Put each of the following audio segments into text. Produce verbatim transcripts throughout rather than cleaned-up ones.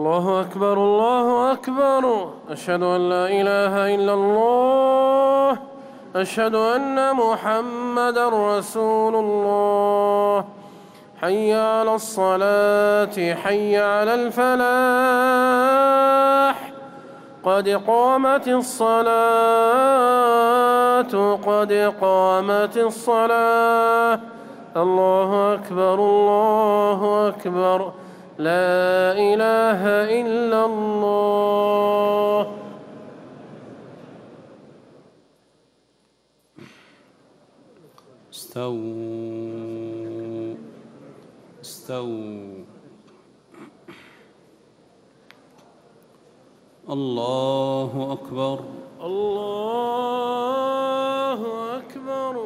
الله أكبر الله أكبر. أشهد أن لا إله إلا الله. أشهد أن محمدًا رسول الله. حي على الصلاة حي على الفلاح. قد قامت الصلاة قد قامت الصلاة. الله أكبر الله أكبر. لا إله إلا الله. استووا استووا. الله أكبر الله أكبر.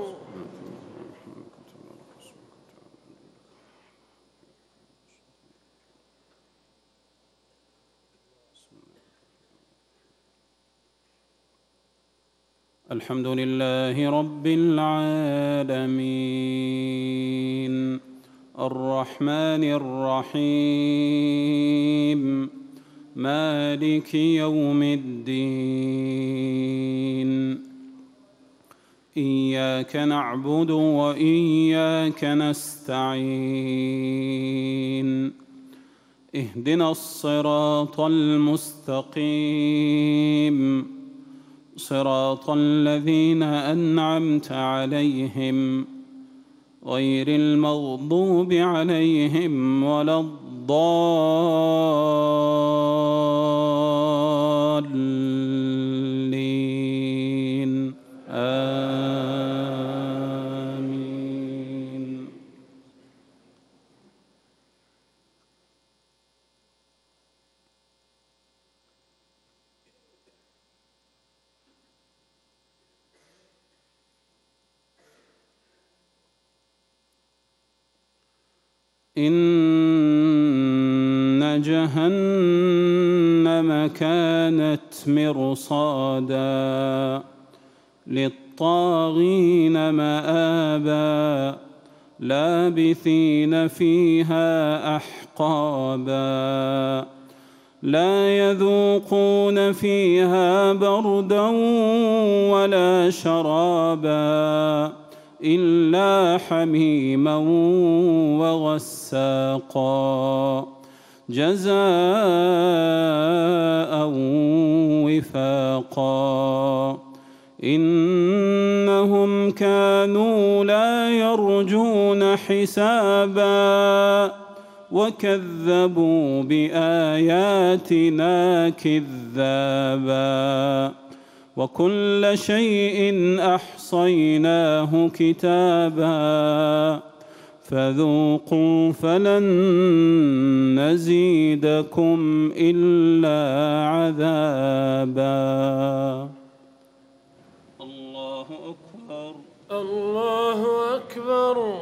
الحمد لله رب العالمين الرحمن الرحيم مالك يوم الدين. إياك نعبد وإياك نستعين. اهدنا الصراط المستقيم صراط الذين أنعمت عليهم غير المغضوب عليهم ولا الضالين آمين. إن جهنم كانت مرصادا للطاغين مآبا لابثين فيها أحقابا لا يذوقون فيها بردا ولا شرابا إلا حميما وغساقا جزاء وفاقا. إنهم كانوا لا يرجون حسابا وكذبوا بآياتنا كذابا وكل شيء أحصيناه كتابا فذوقوا فلن نزيدكم إلا عذابا. الله أكبر الله أكبر.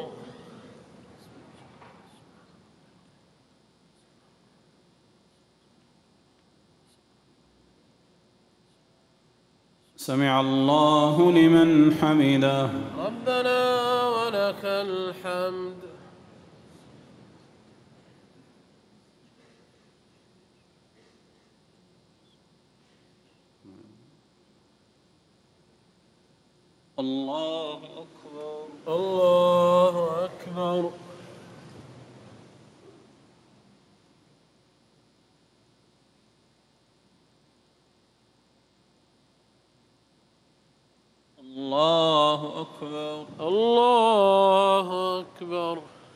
سمع الله لمن حمده. ربنا ولك الحمد. الله أكبر الله أكبر. الله أكبر الله أكبر.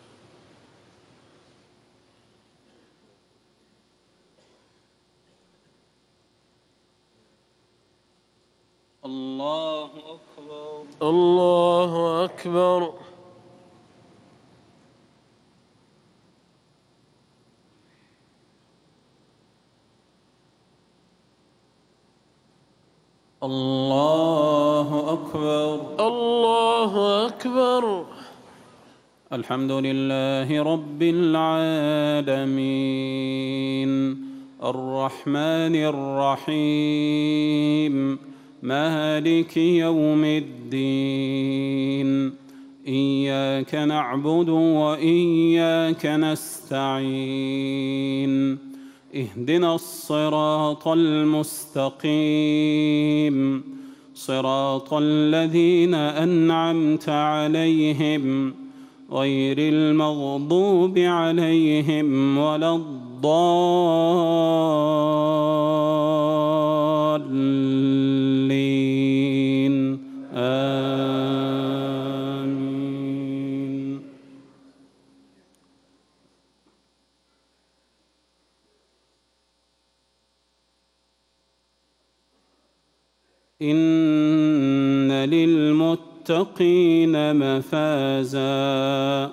الله أكبر الله أكبر. الله أكبر الله أكبر. الحمد لله رب العالمين الرحمن الرحيم مالك يوم الدين. إياك نعبد وإياك نستعين. اهدنا الصراط المستقيم صراط الذين أنعمت عليهم غير المغضوب عليهم ولا الضالين آمين. إن للمتقين مفازا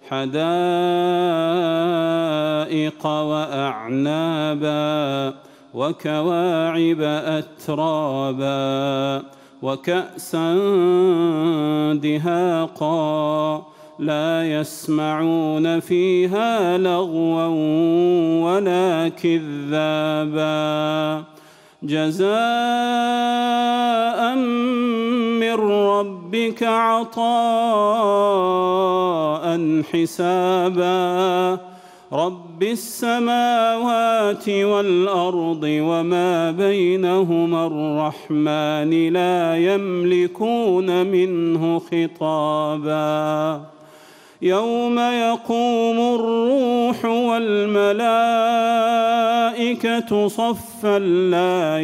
حدائق وأعنابا وكواعب أترابا وكأسا دهاقا لا يسمعون فيها لغوا ولا كذابا جزاء من ربك عطاء حسابا رب السماوات والأرض وما بينهما الرحمن لا يملكون منه خطابا يوم يقوم الروح والملائكة صفا لا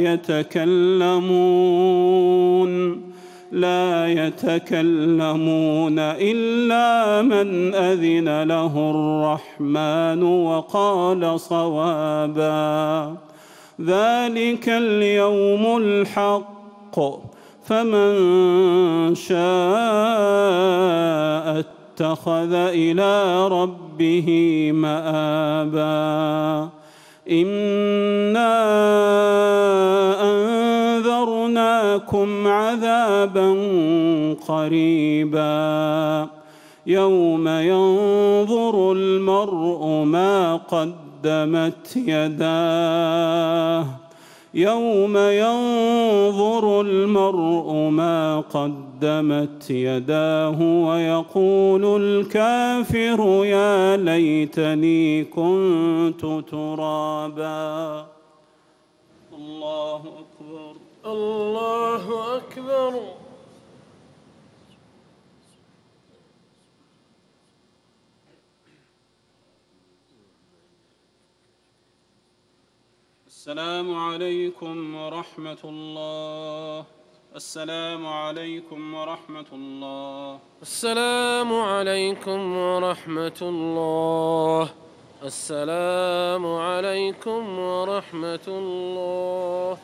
يتكلمون لا يتكلمون إلا من أذن له الرحمن وقال صوابا ذلك اليوم الحق فمن شاء اتخذ إلى ربه مآبا إنا أنذرناكم عذابا قريبا يوم ينظر المرء ما قدمت يداه يوم ينظر المرء ما قدمت يداه ويقول الكافر يا ليتني كنت ترابا. الله أكبر. الله أكبر. السلام عليكم ورحمة الله. السلام عليكم ورحمة الله. السلام عليكم ورحمة الله. السلام عليكم ورحمة الله.